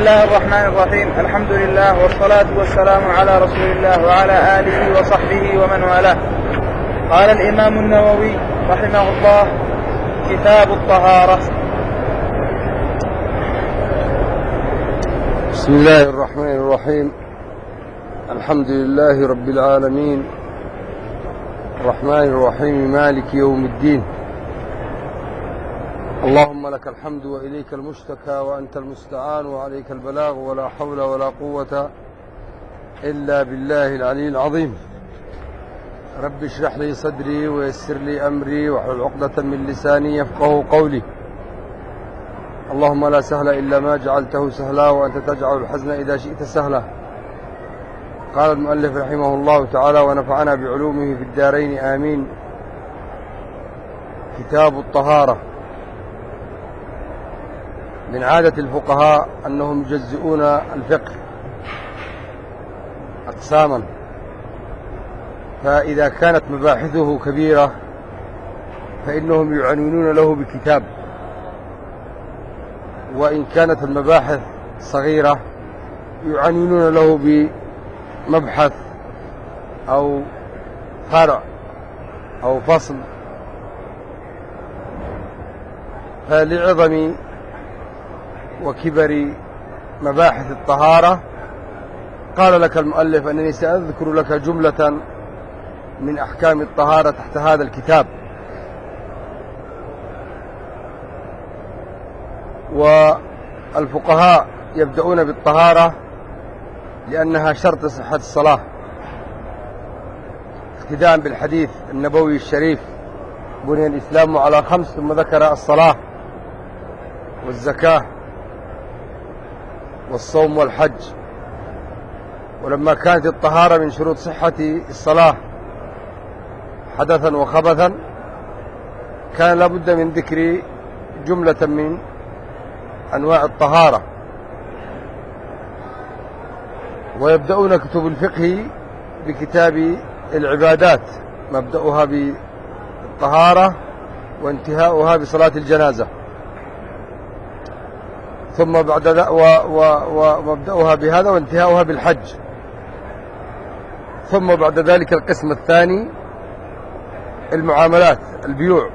الله الرحمن الرحيم. الحمد لله والصلاة والسلام على رسول الله وعلى آله وصحبه ومن والاه. قال الإمام النووي رحمه الله: كتاب الطهارة. بسم الله الرحمن الرحيم. الحمد لله رب العالمين، الرحمن الرحيم، مالك يوم الدين. اللهم لك الحمد وإليك المشتكى وأنت المستعان وعليك البلاغ ولا حول ولا قوة إلا بالله العلي العظيم. رب اشرح لي صدري ويسر لي أمري واحلل عقدة من لساني يفقه قولي. اللهم لا سهل إلا ما جعلته سهلا وأنت تجعل الحزن إذا شئت سهلا. قال المؤلف رحمه الله تعالى ونفعنا بعلومه في الدارين آمين. كتاب الطهارة. من عادة الفقهاء أنهم يجزئون الفقه أقساما، فإذا كانت مباحثه كبيرة فإنهم يعنونون له بكتاب، وإن كانت المباحث صغيرة يعنونون له بمبحث أو فرع أو فصل. فلعظم وكبر مباحث الطهارة قال لك المؤلف أنني سأذكر لك جملة من أحكام الطهارة تحت هذا الكتاب. والفقهاء يبدأون بالطهارة لأنها شرط صحة الصلاة، اقتداء بالحديث النبوي الشريف: بني الإسلام على 5، ثم ذكر الصلاة والزكاة والصوم والحج. ولما كانت الطهارة من شروط صحة الصلاة حدثا وخبثا كان لابد من ذكر جملة من أنواع الطهارة. ويبدأون كتب الفقه بكتاب العبادات، مبدأها بالطهارة وانتهاؤها بصلاة الجنازة، ثم بعد ذلك ومبدأها بهذا وانتهاؤها بالحج. ثم بعد ذلك القسم الثاني المعاملات، البيوع،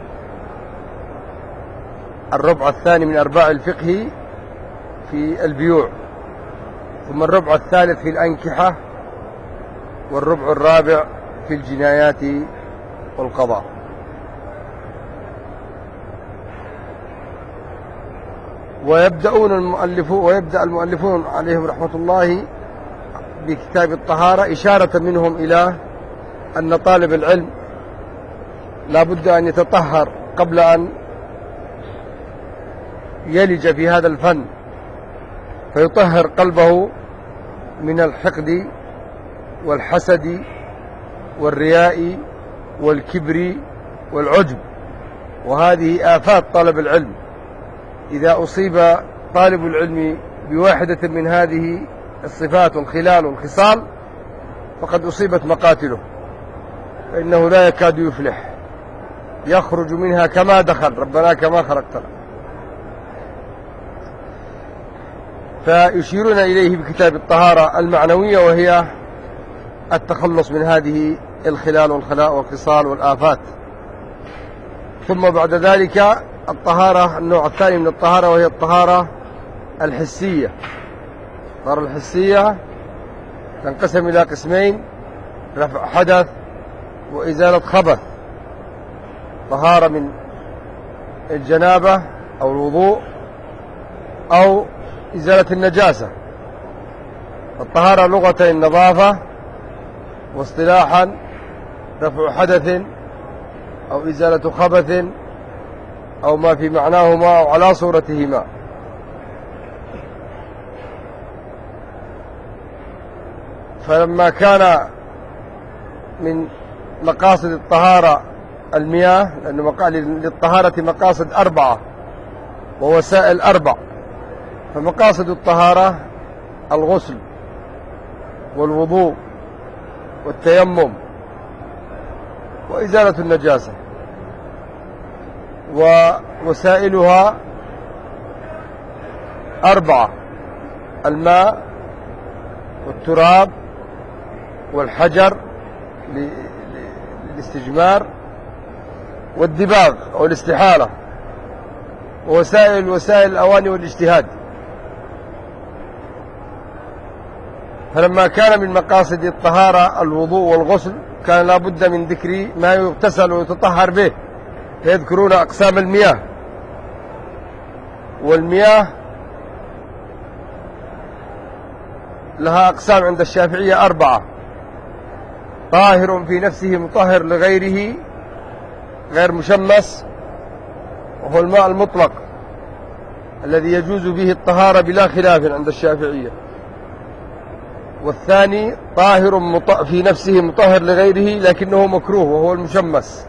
الربع الثاني من أرباع الفقه في البيوع، ثم الربع الثالث في الأنكحة، والربع الرابع في الجنايات والقضاء. ويبدأ المؤلفون عليهم رحمة الله بكتاب الطهارة إشارة منهم إلى أن طالب العلم لا بد أن يتطهر قبل أن يلج في هذا الفن، فيطهر قلبه من الحقد والحسد والرياء والكبر والعجب، وهذه آفات طالب العلم. إذا أصيب طالب العلم بواحدة من هذه الصفات والخلال والخصال فقد أصيبت مقاتله، فإنه لا يكاد يفلح، يخرج منها كما دخل، ربنا كما خلقتنا. فيشيرون إليه بكتاب الطهارة المعنوية، وهي التخلص من هذه الخلال والخلاء والخصال والآفات. ثم بعد ذلك الطهارة النوع الثاني من الطهارة، وهي الطهارة الحسية. الطهارة الحسية تنقسم إلى قسمين: رفع حدث وإزالة خبث. طهارة من الجنابة أو الوضوء أو إزالة النجاسة. الطهارة لغة النظافة، واصطلاحا رفع حدث أو إزالة خبث أو ما في معناهما أو على صورتهما. فلما كان من مقاصد الطهارة المياه، لأنه للطهارة مقاصد 4 ووسائل 4، فمقاصد الطهارة الغسل والوضوء والتيمم وإزالة النجاسة، ووسائلها 4: الماء والتراب والحجر للاستجمار، والدباغ أو الاستحالة، ووسائل الأواني والاجتهاد. فلما كان من مقاصد الطهارة الوضوء والغسل كان لا بد من ذكر ما يغتسل ويتطهر به، فيذكرون أقسام المياه. والمياه لها أقسام عند الشافعية 4: طاهر في نفسه مطهر لغيره غير مشمس، وهو الماء المطلق الذي يجوز به الطهارة بلا خلاف عند الشافعية. والثاني طاهر في نفسه مطهر لغيره لكنه مكروه، وهو المشمس.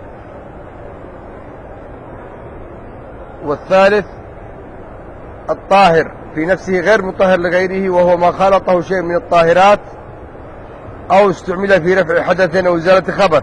والثالث الطاهر في نفسه غير مطهر لغيره، وهو ما خالطه شيء من الطاهرات أو استعمل في رفع حدث أو إزالة خبث.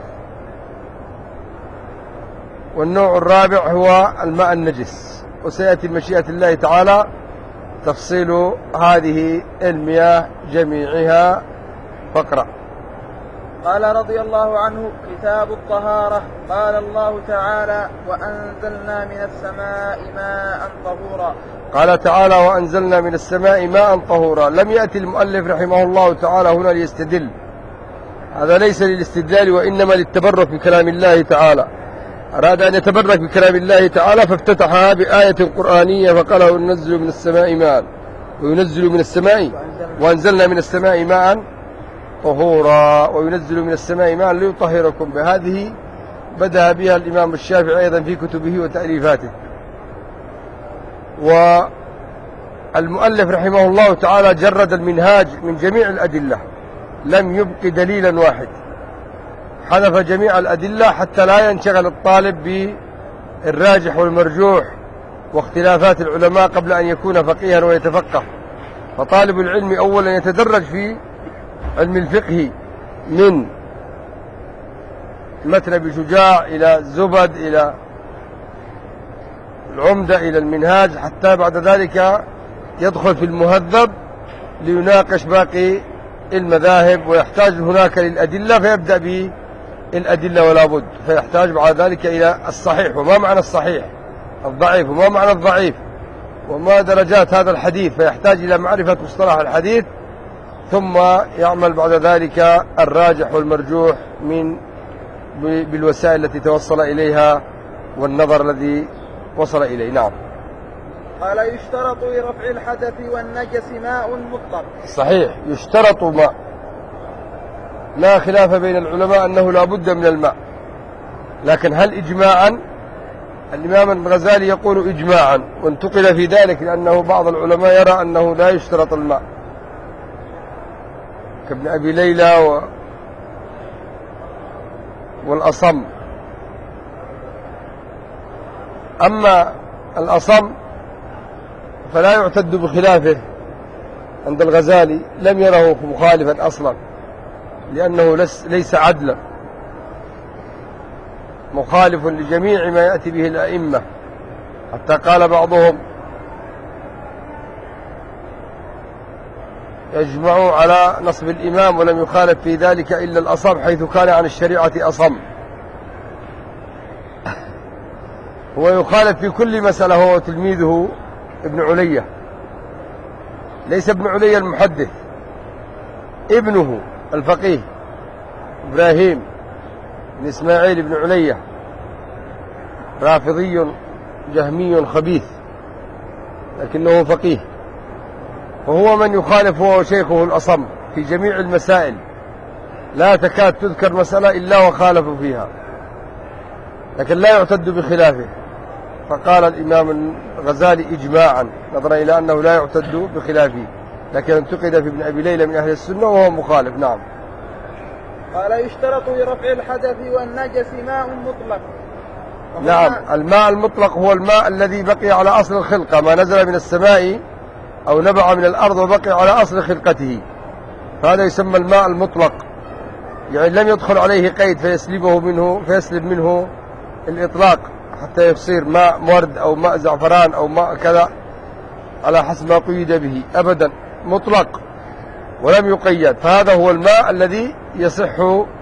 والنوع الرابع هو الماء النجس، وسيأتي مشيئة الله تعالى تفصيل هذه المياه جميعها. فاقرأ. قال رضي الله عنه: كتاب الطهارة. قال الله تعالى: وأنزلنا من السماء ماء طهورا. قال تعالى: وأنزلنا من السماء ماء طهورا. لم يأتي المؤلف رحمه الله تعالى هنا ليستدل، هذا ليس للاستدلال وإنما للتبرك بكلام الله تعالى. أراد أن يتبرك بكلام الله تعالى فافتتحها بآية قرآنية فقال: وننزل من السماء ماء، وينزل من السماء، وأنزلنا من السماء ماء طهورا، وينزل من السماء ماء ليطهركم. بهذه بدأ بها الإمام الشافعي أيضا في كتبه وتأليفاته. والمؤلف رحمه الله تعالى جرد المنهاج من جميع الأدلة، لم يبق دليلا واحد، حذف جميع الأدلة حتى لا ينشغل الطالب بالراجح والمرجوح واختلافات العلماء قبل أن يكون فقيها ويتفقه. فطالب العلم أولا يتدرج في علم الفقه من متن ابن شجاع إلى الزبد إلى العمدة إلى المنهاج، حتى بعد ذلك يدخل في المهذب ليناقش باقي المذاهب، ويحتاج هناك للأدلة فيبدأ بالأدلة ولا بد، فيحتاج بعد ذلك إلى الصحيح، وما معنى الصحيح، الضعيف وما معنى الضعيف، وما درجات هذا الحديث، فيحتاج إلى معرفة مصطلح الحديث، ثم يعمل بعد ذلك الراجح والمرجوح بالوسائل التي توصل إليها والنظر الذي وصل إليه. نعم. قال: يشترط لرفع الحدث والنجس ماء مطلق. صحيح، يشترط ماء، لا خلاف بين العلماء أنه لا بد من الماء، لكن هل إجماعا؟ الإمام الغزالي يقول إجماعا، وانتقل في ذلك لأنه بعض العلماء يرى أنه لا يشترط الماء، كابن أبي ليلى والأصم. أما الأصم فلا يعتد بخلافه عند الغزالي، لم يره مخالفا أصلا، لأنه ليس عدلا، مخالف لجميع ما يأتي به الأئمة، حتى قال بعضهم يجمعوا على نصب الإمام ولم يخالف في ذلك إلا الأصم، حيث كان عن الشريعة أصم. هو يخالف في كل مسألة، هو تلميذه ابن علية، ليس ابن علية المحدث، ابنه الفقيه إبراهيم بن إسماعيل بن علية، رافضي جهمي خبيث لكنه فقيه، وهو من يخالف هو وشيخه الأصم في جميع المسائل، لا تكاد تذكر مسألة إلا وخالفوا فيها، لكن لا يعتد بخلافه. فقال الإمام الغزالي إجماعا، نظرا إلى أنه لا يعتد بخلافه، لكن انتقد في ابن أبي ليلى من أهل السنة وهو مخالف. نعم. قال: يشترط لرفع الحدث والنجس ماء مطلق. نعم، الماء المطلق هو الماء الذي بقي على أصل الخلقة، ما نزل من السماء أو نبع من الأرض وبقي على أصل خلقته، فهذا يسمى الماء المطلق، يعني لم يدخل عليه قيد فيسلب منه الإطلاق حتى يصير ماء ورد أو ماء زعفران أو ماء كذا على حسب ما قيد به أبدا. مطلق ولم يقيد، فهذا هو الماء الذي يصح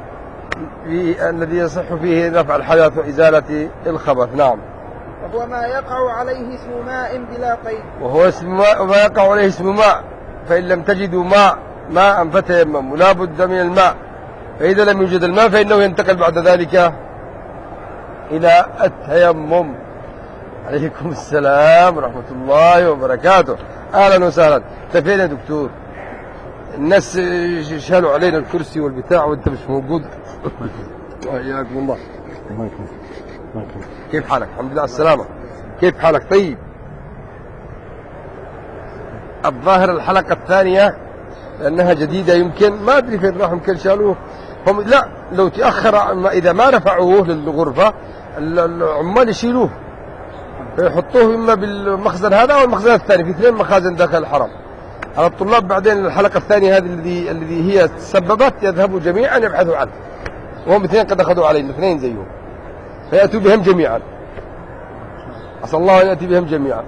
فيه رفع الحدث وإزالة الخبث. نعم. وهو ما يقع عليه اسم ماء بلا قيد. وهو ما يقع عليه اسم ماء، فإن لم تجدوا ماء فتيمموا، لا بد من الماء. فإذا لم يوجد الماء فإنه ينتقل بعد ذلك إلى التيمم. عليكم السلام ورحمة الله وبركاته. أهلا وسهلا. أنت فين يا دكتور؟ الناس شالوا علينا الكرسي والبتاع وأنت مش موجود. حياكم الله. كيف حالك؟ الحمد لله على السلامة. كيف حالك؟ طيب. الظاهر الحلقة الثانية لأنها جديدة، يمكن ما أدري فين راح، يمكن شالوه هم. لا، لو تأخر إذا ما رفعوه للغرفة العمال يشيلوه فيحطوه إما بالمخزن هذا أو المخزن الثاني، في 2 مخازن داخل الحرم. على الطلاب بعدين الحلقة الثانية هذه الذي هي تسببت يذهبوا جميعا يبحثوا عنه، وهم 2 قد أخذوا علينا 2 زيهم، فيأتوا بهم جميعا. أسأل الله أن يأتي بهم جميعا.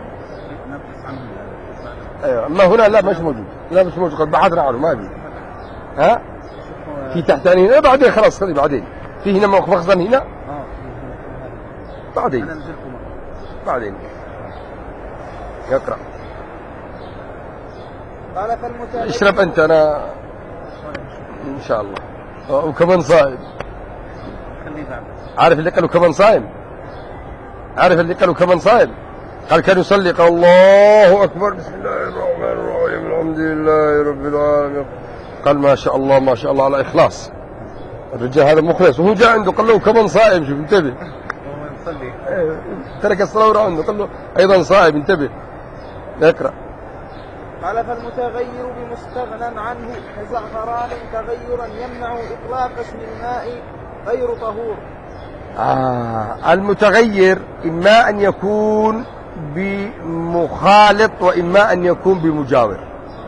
أيوة. أما هنا لا مش موجود، لا مش موجود، قد بحثنا عنه ما في. ها في تحتاني هنا بعدين خلاص خلي بعدين في هنا مخزن هنا بعدين يقرأ. قال فالمتابع اشرب أنت، أنا إن شاء الله. وكمان صائم. عارف اللي قالوا كمان صائم؟ عارف اللي قالوا كمان صائم؟ قال كان يصلي قال الله أكبر بسم الله الرحمن الرحيم الحمد لله رب العالمين، قال ما شاء الله ما شاء الله على إخلاص. الرجال هذا مخلص، وهو جاء عنده قال له كمان صائم. شوف انتبه، ترك الصلاة وراء عنده قال له أيضا صائم، انتبه. اقرأ. قال فالمتغير بمستغنى عنه كزعفران تغيرا يمنع إطلاق اسم الماء غير طهور. المتغير إما أن يكون بمخالط وإما أن يكون بمجاور.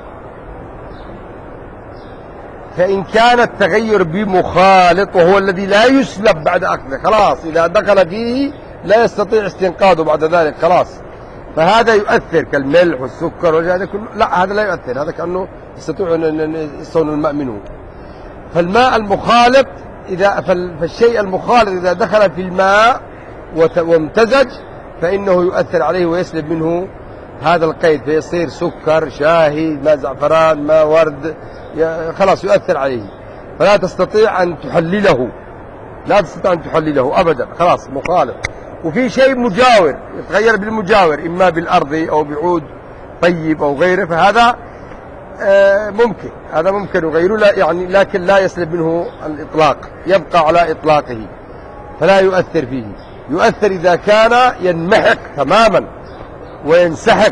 فإن كان التغير بمخالط وهو الذي لا يسلب بعد أخذه، خلاص إذا دخل فيه لا يستطيع استنقاذه بعد ذلك خلاص، فهذا يؤثر كالملح والسكر وهذا كله. لا، هذا لا يؤثر، هذا كأنه يستطيع أن يستون الماء منه. فالماء المخالط فالشيء المخالط إذا دخل في الماء وامتزج فإنه يؤثر عليه ويسلب منه هذا القيد، فيصير سكر، شاهي، ماء زعفران، ماء ورد، خلاص يؤثر عليه، فلا تستطيع أن تحلله، لا تستطيع أن تحلله أبدا، خلاص مخالط. وفي شيء مجاور يتغير بالمجاور، إما بالأرض أو بعود طيب أو غيره، فهذا ممكن، هذا ممكن يغيره، لا يعني لكن لا يسلب منه الإطلاق، يبقى على إطلاقه فلا يؤثر فيه. يؤثر إذا كان ينمحق تماما وينسحق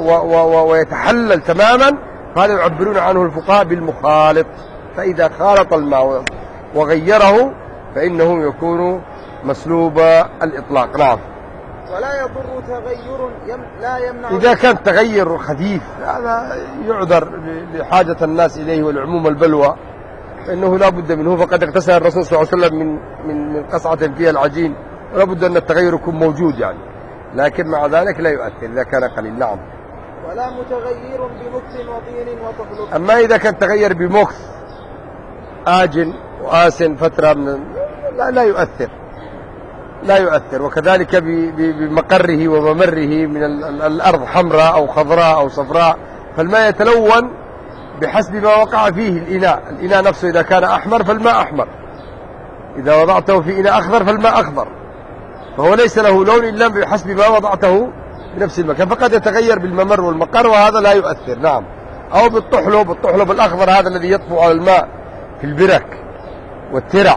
ويتحلل تماما، فهذا يعبرون عنه الفقهاء بالمخالط. فإذا خالط الماء وغيره فإنه يكون مسلوب الإطلاق. نعم. ولا يضر تغير لا يمنع. إذا كان تغير خفيف هذا يعذر لحاجة الناس إليه والعموم البلوى، فإنه لا بد منه، فقد اغتسل الرسول صلى الله عليه وسلم من قصعة فيها العجين، ولا بد أن التغير يكون موجود يعني، لكن مع ذلك لا يؤثر إذا كان قليل. نعم. ولا متغير بمكث وطين وطفل. أما إذا كان تغير بمكث آجن وآسن فترة لا يؤثر، لا يؤثر. وكذلك بمقره وممره من الأرض حمراء أو خضراء أو صفراء، فالماء يتلون بحسب ما وقع فيه الإناء نفسه. إذا كان أحمر فالماء أحمر، إذا وضعته في إناء أخضر فالماء أخضر، فهو ليس له لون إلا بحسب ما وضعته بنفس المكان، فقد يتغير بالممر والمقر وهذا لا يؤثر. نعم. أو بالطحلب الأخضر، هذا الذي يطفو على الماء في البرك والترع،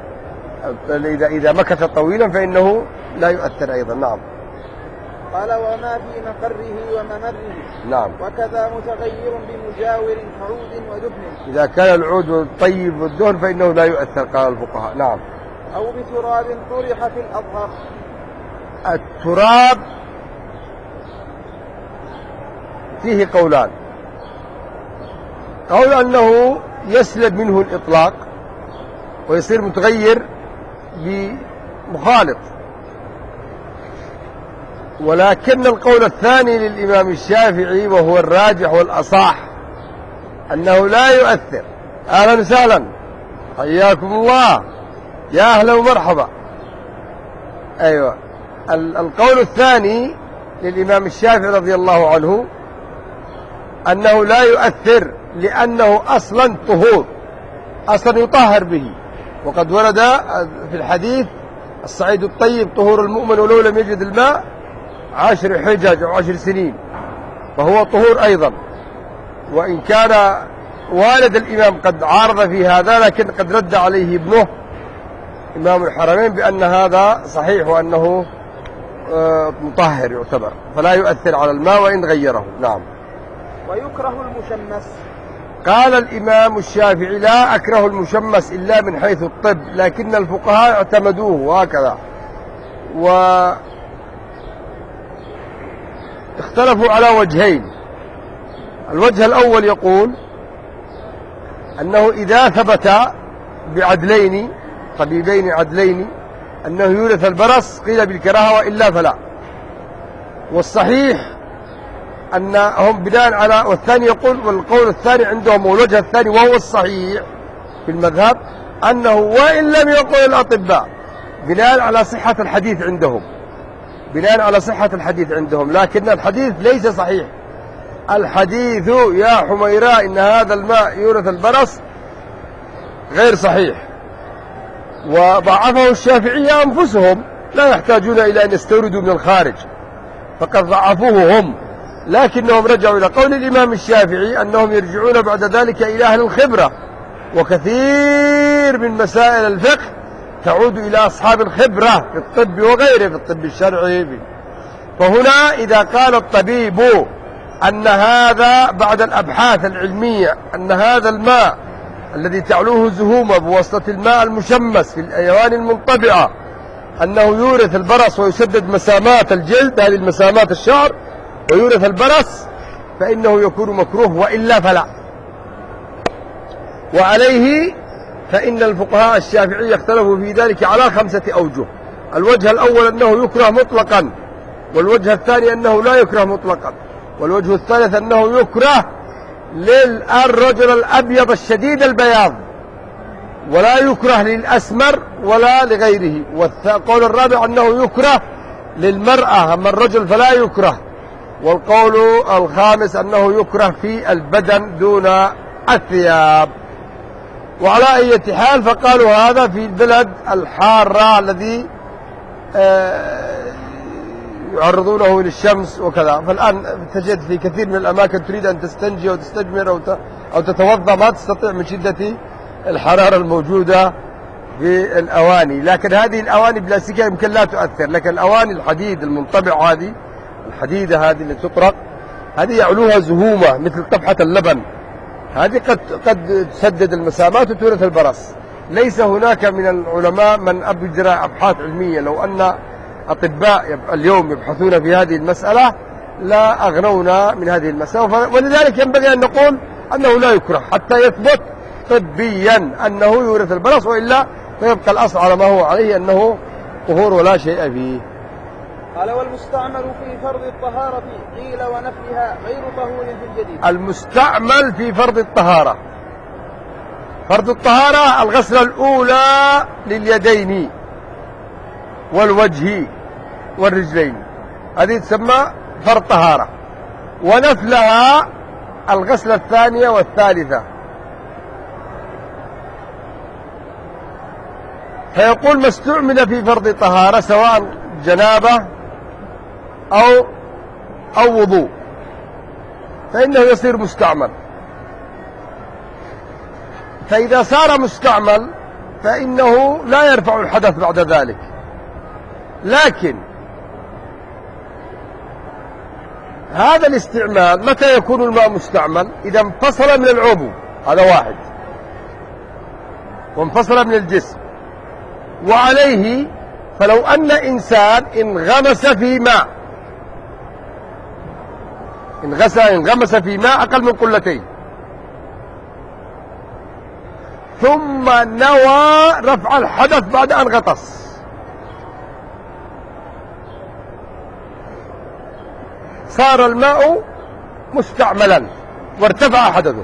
إذا مكث طويلا فإنه لا يؤثر أيضا. نعم. قال وما في مقره وممره. نعم. وكذا متغير بمجاور كعود ودهن. إذا كان العود الطيب والدهن فإنه لا يؤثر، قال الفقهاء. نعم. أو بتراب طرح في الأظهر. التراب فيه قولان، قول أنه يسلب منه الإطلاق ويصير متغير بمخالط، ولكن القول الثاني للإمام الشافعي وهو الراجح والأصح أنه لا يؤثر. أهلا وسهلا، حياكم الله، يا أهلا ومرحبا. أيوة، القول الثاني للإمام الشافعي رضي الله عنه أنه لا يؤثر، لأنه أصلا طهور، أصلا يطهر به. وقد ورد في الحديث الصعيد الطيب طهور المؤمن ولو لم يجد الماء 10 حجج أو 10 سنين، فهو طهور أيضا. وإن كان والد الإمام قد عارض في هذا، لكن قد رد عليه ابنه إمام الحرمين بأن هذا صحيح وأنه مطهر يعتبر، فلا يؤثر على الماء وإن غيره. نعم. ويكره المشمس. قال الإمام الشافعي لا أكره المشمس إلا من حيث الطب، لكن الفقهاء اعتمدوه وهكذا، واختلفوا على وجهين. الوجه الأول يقول أنه إذا ثبت بعدلين، طبيبين عدلين، أنه يورث البرص قيل بالكراهة وإلا فلا. والصحيح أنهم بناء على، والثاني يقول، والقول الثاني عندهم والوجه الثاني وهو الصحيح في المذهب أنه وإن لم يقل الأطباء بناء على صحة الحديث عندهم، بناء على صحة الحديث عندهم، لكن الحديث ليس صحيح. الحديث يا حميراء إن هذا الماء يورث البرص غير صحيح، وضعفه الشافعية أنفسهم، لا يحتاجون إلى أن يستوردوا من الخارج، فقد ضعفوه هم. لكنهم رجعوا إلى قول الإمام الشافعي أنهم يرجعون بعد ذلك إلى أهل الخبرة، وكثير من مسائل الفقه تعود إلى أصحاب الخبرة في الطب وغيره، في الطب الشرعي. فهنا إذا قال الطبيب أن هذا بعد الأبحاث العلمية أن هذا الماء الذي تعلوه زهومة بواسطة الماء المشمس في الأيوان المنطبعة أنه يورث البرص ويسدد مسامات الجلد، هذه المسامات الشعر، ويورث البرص، فإنه يكون مكروه وإلا فلا. وعليه فإن الفقهاء الشافعية اختلفوا في ذلك على 5 أوجه. الوجه الأول أنه يكره مطلقا، والوجه الثاني أنه لا يكره مطلقا، والوجه الثالث أنه يكره للرجل الأبيض الشديد البياض، ولا يكره للأسمر ولا لغيره. والقول الرابع أنه يكره للمرأة، أما الرجل فلا يكره. والقول الخامس أنه يكره في البدن دون الثياب. وعلى أي حال فقالوا هذا في البلد الحارة الذي يعرضونه للشمس وكذا. فالآن تجد في كثير من الأماكن تريد أن تستنجي أو تستجمر أو تتوضأ ما تستطيع من شدة الحرارة الموجودة في الأواني. لكن هذه الأواني بلاستيكية يمكن لا تؤثر، لكن الأواني الحديد المنطبع هذه، الحديدة هذه اللي تطرق، هذه يعلوها زهومة مثل طفحة اللبن، هذه قد تسدد المسامات وتورث البرص. ليس هناك من العلماء من أجرى أبحاث علمية. لو أن أطباء اليوم يبحثون في هذه المسألة لا أغنونا من هذه المسألة. ولذلك ينبغي أن نقول أنه لا يكره حتى يثبت طبيا أنه يورث البرص، وإلا فيبقى الأصل على ما هو عليه أنه طهور ولا شيء فيه. قال والمستعمل في فرض الطهارة قيل ونفيها غير طهور في الجديد. المستعمل في فرض الطهارة، فرض الطهارة الغسلة الأولى لليدين والوجه والرجلين، هذه تسمى فرض طهارة. ونفلها الغسلة الثانية والثالثة. فيقول ما استعمل في فرض طهارة سواء جنابة أو وضوء فإنه يصير مستعمل. فإذا صار مستعمل فإنه لا يرفع الحدث بعد ذلك. لكن هذا الاستعمال متى يكون الماء مستعمل؟ إذا انفصل من العضو، هذا واحد، وانفصل من الجسم. وعليه فلو أن إنسان انغمس في ماء، انغمس في ماء أقل من قلتين، ثم نوى رفع الحدث بعد أن غطس، صار الماء مستعملا وارتفع حدثه.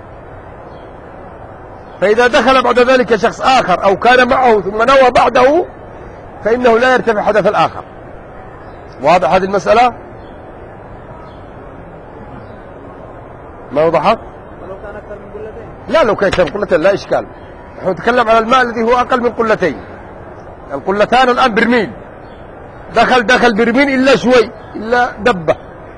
فإذا دخل بعد ذلك شخص آخر أو كان معه ثم نوى بعده فإنه لا يرتفع حدث الآخر. واضح هذه المسألة؟ ما وضحت؟ ولو كان أكثر من قلتين؟ لا، لو كان أكثر من قلتين لا إشكال. نحن نتكلم على الماء الذي هو أقل من قلتين. القلتان الآن برميل، دخل برميل إلا شوي، إلا دبة.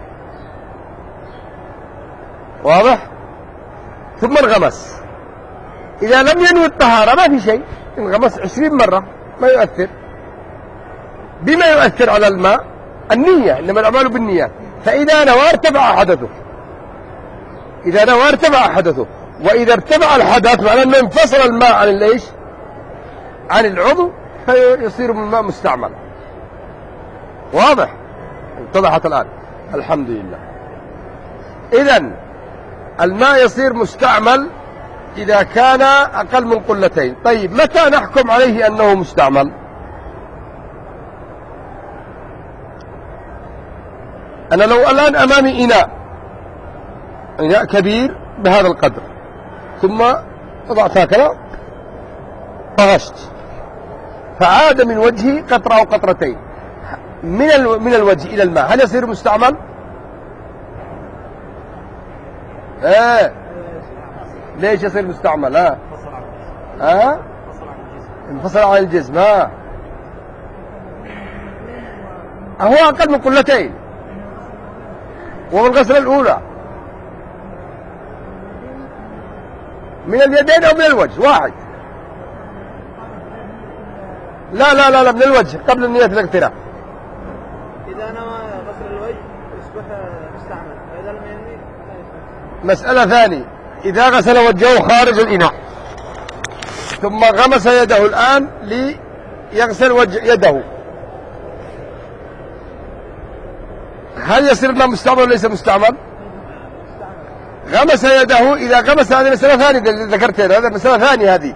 واضح؟ ثم انغمس. إذا لم ينوي الطهارة ما في شيء، انغمس 20 مرة ما يؤثر. بما يؤثر على الماء النية، إنما الأعمال بالنيات. فإذا نوى ارتفع حدثه، إذا نوى ارتفع حدثه. وإذا ارتفع الحدث معناه أنه انفصل الماء عن الإيش؟ عن العضو، فيصير الماء مستعمل. واضح؟ اتضحت الآن؟ الحمد لله. إذن الماء يصير مستعمل إذا كان أقل من قلتين. طيب متى نحكم عليه أنه مستعمل؟ أنا لو الآن أمامي إناء كبير بهذا القدر، ثم وضعت هكذا طغشت، فعاد من وجهي قطرة أو قطرتين من الوجه إلى الماء، هل يصير مستعمل؟ ليش يصير مستعمل؟ انفصل عن الجسم. هو أقل من قلتين، ومن الغسلة الأولى من اليدين أو من الوجه واحد. لا من الوجه قبل النية الاقتراف. إذا نوى غسل الوجه يصبح مستعمل، وإذا لم ينوي مسألة ثانية. إذا غسل وجهه خارج الإناء ثم غمس يده الآن ليغسل وجه يده، هل يصير الماء مستعمل ولا ليس مستعمل؟ غمس يده. إذا غمس، هذه مسألة ثانية ذكرتها، هذا مسألة ثانية. هذه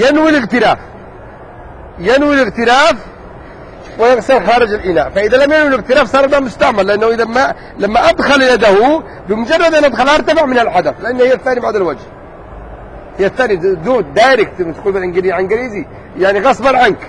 ينوي الاغتراف ويغسل خارج الإناء. فإذا لم ينوي الاغتراف صار الماء مستعمل، لأنه إذا لما أدخل يده بمجرد أن أدخلها ارتفع من الحدث، لأن هي الثانية بعد الوجه، هي الثانية دايركت تقول بالإنجليزي، يعني غصبا عنك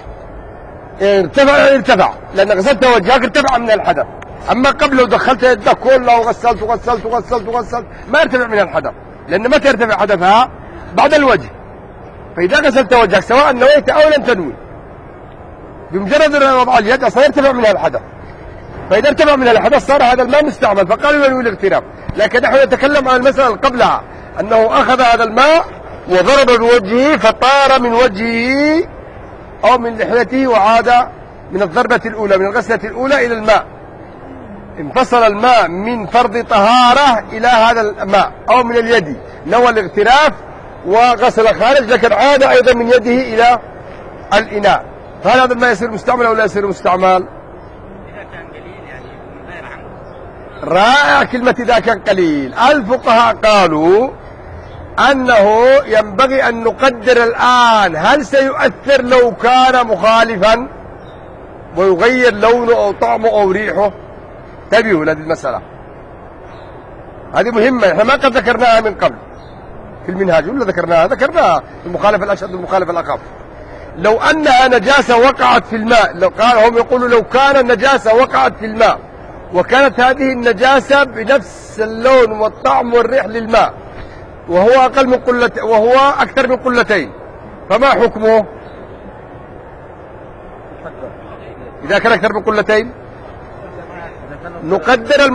ارتفع لأن غسلت وجهك ارتفع من الحدث. أما قبل لو دخلت يدك كلها وغسلت ما يرتفع من الحدث، لأن متى يرتفع حدثها؟ بعد الوجه. فإذا غسلت وجهك سواء نويت أو لم تنوي، بمجرد وضع اليد أصلا يرتفع منها الحدث. فإذا ارتفع منها الحدث صار هذا الماء مستعمل، فقالوا ينوي الاغتراب. لكن نحن نتكلم عن المسألة قبلها، أنه أخذ هذا الماء وضرب بوجهه فطار من وجهه أو من لحيته وعاد من الضربة الأولى، من الغسلة الأولى إلى الماء. انفصل الماء من فرض طهارة إلى هذا الماء، أو من اليد نوى الاغتراف وغسل خارج، لكن عاد أيضا من يده إلى الإناء. فهل هذا الماء يصير مستعمل أو لا يصير مستعمل؟ إذا كان قليل يعني غير عمد. رائع كلمة إذا كان قليل. الفقهاء قالوا أنه ينبغي أن نقدر الآن هل سيؤثر لو كان مخالفا ويغير لونه أو طعمه أو ريحه. انتبهوا لهذه المسألة، هذه مهمة، احنا ما قد ذكرناها من قبل في المنهاج، ولا ذكرناها المخالف الأشد والمخالف الأخف. لو أنها نجاسة وقعت في الماء، هم يقولوا لو كان النجاسة وقعت في الماء وكانت هذه النجاسة بنفس اللون والطعم والريح للماء وهو أكثر من قلتين، فما حكمه؟ إذا كان أكثر من قلتين نقدر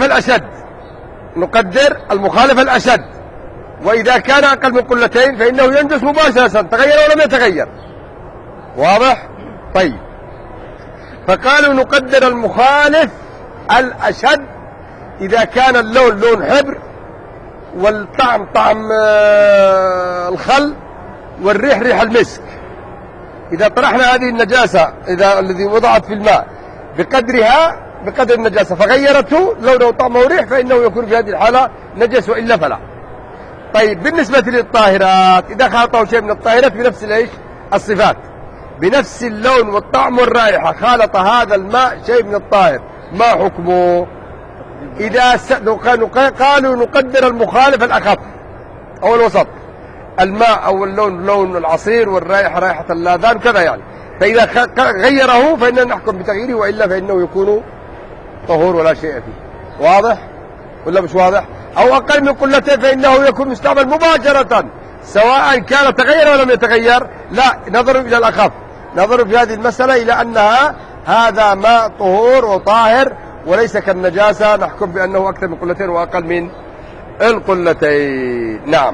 المخالف الأشد، وإذا كان أقل من قلتين فإنه ينجس مباشرة، تغير ولم يتغير. واضح؟ طيب، فقالوا نقدر المخالف الأشد إذا كان اللون لون حبر، والطعم طعم الخل، والريح ريح المسك. إذا طرحنا هذه النجاسة الذي وضعت في الماء بقدر النجاسة فغيرته لونه وطعمه وريح، فإنه يكون في هذه الحالة نجس، وإلا فلا. طيب، بالنسبة للطاهرات، إذا خالطه شيء من الطاهرات بنفس الصفات، بنفس اللون والطعم والرائحة، خالط هذا الماء شيء من الطاهر، ما حكمه؟ إذا قالوا نقدر المخالف الأخف أو الوسط، الماء أو اللون لون العصير والرائحة رائحة اللاذان كذا يعني. فإذا غيره فإننا نحكم بتغييره، وإلا فإنه يكون طهور ولا شيء فيه. واضح ولا مش واضح؟ أو أقل من قلتين فإنه يكون مستعمل مباشرة سواء كان تغير ولم يتغير. لا، نظروا إلى الأخف، نظروا في هذه المسألة إلى أنها هذا ماء طهور وطاهر وليس كالنجاسة، نحكم بأنه أكثر من قلتين وأقل من القلتين. نعم.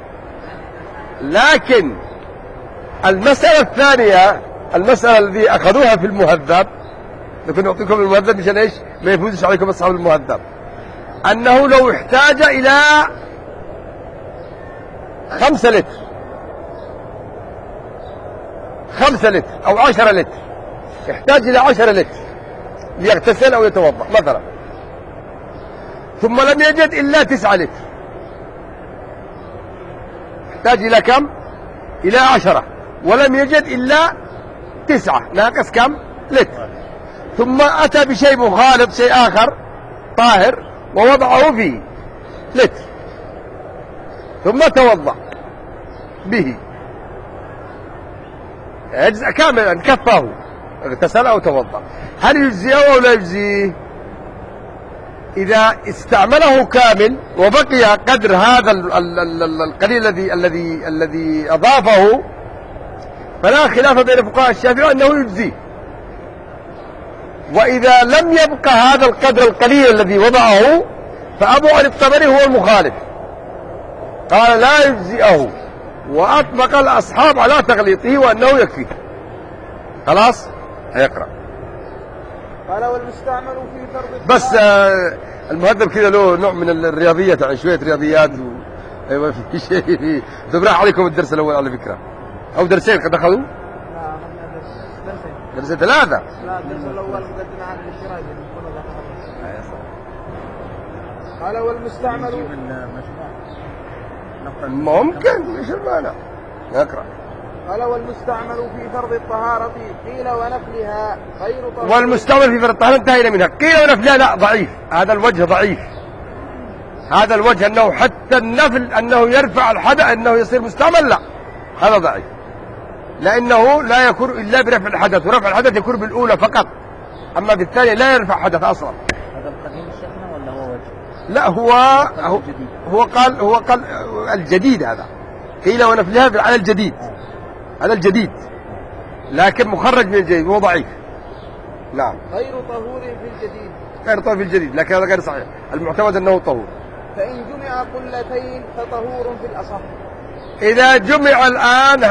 لكن المسألة الثانية، المسألة التي أخذوها في المهذب، لكن أعطيكم المهذب مشان إيش ما يفوزش عليكم أصحاب المهذب، أنه لو احتاج إلى 5 لتر 5 لتر أو 10 لتر، يحتاج إلى 10 لتر ليغتسل أو يتوضأ مثلا، ثم لم يجد إلا 9 لتر، يحتاج إلى كم؟ إلى 10 ولم يجد إلا 9، ناقص كم؟ لتر. ثم أتى بشيء مخالط، شيء آخر طاهر، ووضعه فيه لتر، ثم توضأ به، أجزاء كاملا كفاه، اغتسل أو توضأ. هل يجزيه أو لا يجزيه؟ إذا استعمله كامل وبقي قدر هذا القليل الذي أضافه، فلا خلاف بين فقهاء الشافعي أنه يجزيه. وإذا لم يبقى هذا القدر القليل الذي وضعه، فأبو علي الطبري هو المخالف، قال لا يجزئه، وأطلق الأصحاب على تغليطه وأنه يكفي. خلاص هيقرأ. قال والمستعمل في فرض بس المهذب كذا له نوع من الرياضية، يعني شوية رياضيات أيوة في شيء. دبراح عليكم الدرس الأول على فكرة، أو درسين قد أخذوا؟ لا، أخذنا درسين 3. لا، الدرس الأول مقدمة عن الاشتراك. قال والمستعمل ممكن، ايش المانع؟ نقرأ. قال والمستعمل في فرض الطهارة قيل ونفلها غير طهور. والمستعمل في فرض الطهارة انتهينا منها. قيل ونفلها لا، ضعيف هذا الوجه، ضعيف هذا الوجه، أنه حتى النفل أنه يرفع الحدث أنه يصير مستعمل، لا هذا ضعيف، لأنه لا يكون إلا برفع الحدث، ورفع الحدث يكون بالأولى فقط، أما بالثانية لا يرفع حدث أصلا. هذا القديم الشيخنا ولا هو وجه؟ لا، هو قال الجديد هذا، قيل ونفلها على الجديد، هذا الجديد، لكن مخرج من الجديد وهو ضعيف. نعم، غير طهور في الجديد، غير طهور في الجديد، لكن هذا غير صحيح، المعتمد أنه طهور. فإن جمع قلتين فطهور في الأصح. إذا جمع الآن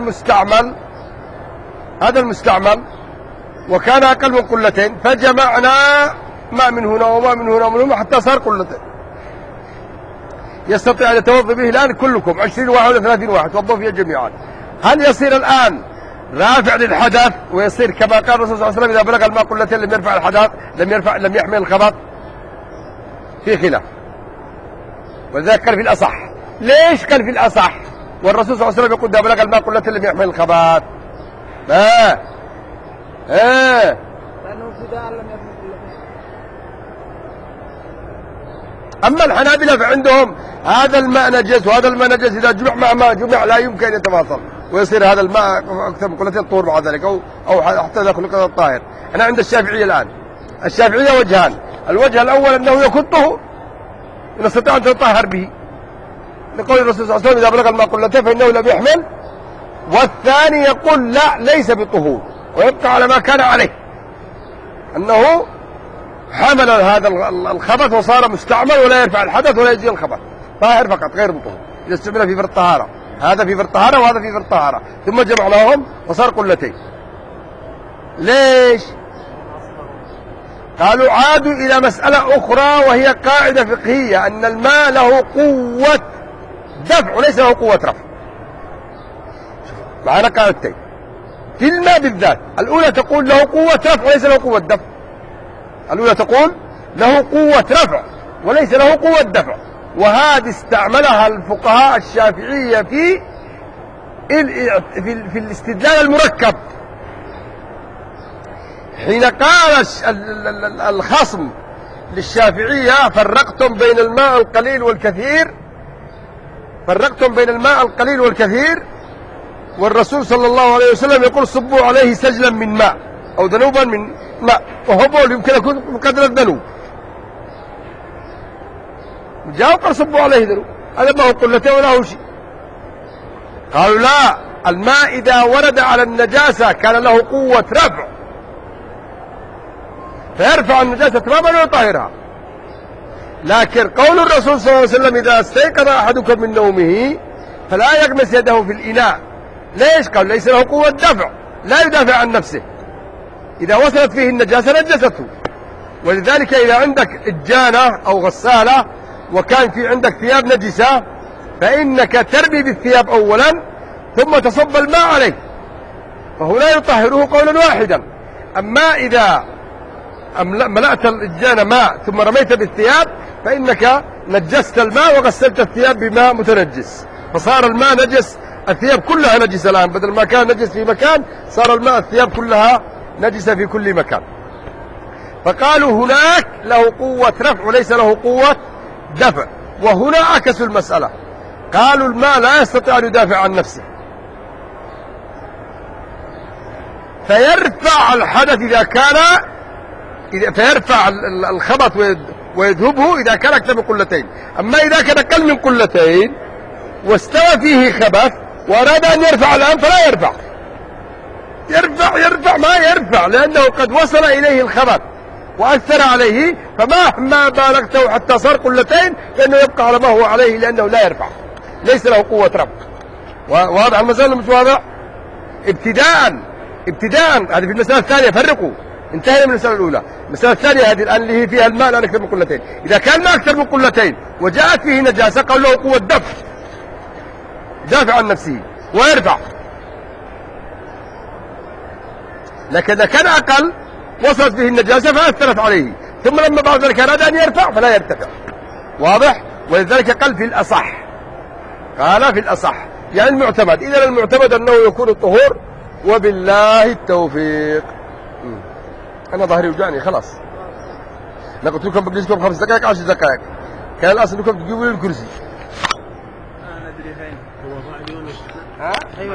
هذا المستعمل وكان أقل من قلتين، فجمعنا ما من هنا وما من هنا ومن هنا حتى صار قلتين، يستطيع أن يتوضأ به الآن كلكم 20 واحد ولا 30 واحد توضأوا فيها جميعا. هل يصير الآن رافع للحدث ويصير كما قال الرسول صلى الله عليه وسلم إذا بلغ الماء قلتين لم يرفع الحدث، لم يحمل الخبث؟ في خلاف، ولذلك قال في الأصح. ليش قال في الأصح والرسول صلى الله عليه وسلم يقول إذا بلغ الماء قلتين لم يحمل الخبث؟ لأنه ابتداء لم يحمل قلتين. أما الحنابلة فعندهم هذا الماء نجس وهذا الماء نجس، إذا جمع مع ما جمع لا يمكن أن يتواصل، ويصير هذا الماء أكثر من قلتين طهور بعد ذلك، أو حتى إذا خلق الطاهر. أنا عند الشافعية الآن، الشافعية وجهان، الوجه الأول أنه يكون طهور نستطيع أن تطهر به، لقول الرسول صلى الله عليه وسلم إذا بلغ الماء قلتين فإنه لم يحمل. والثاني يقول لا، ليس بطهور ويبقى على ما كان عليه، أنه حمل هذا الخبث وصار مستعمل ولا يرفع الحدث ولا يجزي الخبث، طاهر فقط غير بطهور. إذا استعمل في فرض الطهارة، هذا في فرض الطهارة وهذا في فرض الطهارة، ثم جمعناهم وصار قلتين. ليش؟ قالوا عادوا إلى مسألة أخرى، وهي قاعدة فقهية أن الماء له قوة دفع وليس له قوة رفع. معنا قاعدتين في الماء بالذات، الأولى تقول له قوة رفع وليس له قوة دفع، الأولى تقول له قوة رفع وليس له قوة دفع، وهذه استعملها الفقهاء الشافعية في الاستدلال المركب، حين قال الخصم للشافعية فرقتم بين الماء القليل والكثير، فرقتم بين الماء القليل والكثير، والرسول صلى الله عليه وسلم يقول صبوا عليه سجلا من ماء أو ذنوبا من ماء، وهو بول يمكن يكون بقدر الذنوب. جاءوا قال صبوا عليه ذنوب، هذا ما هو قلته ولا هو شيء. قالوا لا، الماء إذا ورد على النجاسة كان له قوة رفع، فيرفع النجاسة تماما ويطهرها. لكن قول الرسول صلى الله عليه وسلم إذا استيقظ أحدكم من نومه فلا يغمس يده في الإناء، ليش؟ قال ليس له قوة دفع، لا يدافع عن نفسه، إذا وصلت فيه النجاسة نجسته. ولذلك إذا عندك إجانة أو غسالة وكان في عندك ثياب نجسة فإنك ترمي بالثياب أولا ثم تصب الماء عليه، فهنا يطهره قولا واحدا. أما إذا ملأت الإجانة ماء ثم رميت بالثياب فإنك نجست الماء وغسلت الثياب بماء متنجس، فصار الماء نجس، الثياب كلها نجسة الآن، بدل ما كان نجس في مكان صار الماء الثياب كلها نجسة في كل مكان. فقالوا هناك له قوة رفع وليس له قوة دفع، وهنا عكسوا المسألة، قالوا الماء لا يستطيع أن يدافع عن نفسه، فيرفع الحدث إذا كان فيرفع الخبث ويذهبه إذا كان أكثر من قلتين. أما إذا كان أقل من قلتين واستوى فيه خبث وأراد أن يرفع الآن فلا يرفع، يرفع ما يرفع، لأنه قد وصل إليه الخبث وأثر عليه، فمهما بالغته حتى صار قلتين فإنه يبقى على ما هو عليه، لأنه لا يرفع، ليس له قوة رفع. واضح المسألة مش واضح؟ ابتداء هذه في المسألة الثانية، فرقوا، انتهينا من المسألة الأولى. المسألة الثانية هذه الآن اللي هي فيها الماء لا أكثر من قلتين، إذا كان ما أكثر من قلتين وجاءت فيه نجاسة قال له قوة دافع عن نفسه ويرفع. لكن إذا كان أقل وصلت به النجاسة فأثرت عليه، ثم لما بعد ذلك أراد أن يرفع فلا يرتفع. واضح؟ ولذلك قال في الأصح، قال في الأصح يعني المعتمد. إذا المعتمد أنه يكون الطهور، وبالله التوفيق. أنا ظهري وجعني خلاص، أنا قلت لكم بجلسكم 5 دقائق 10 دقائق، كان الأصل أنكم تجيبوا لي الكرسي. ندري فين هو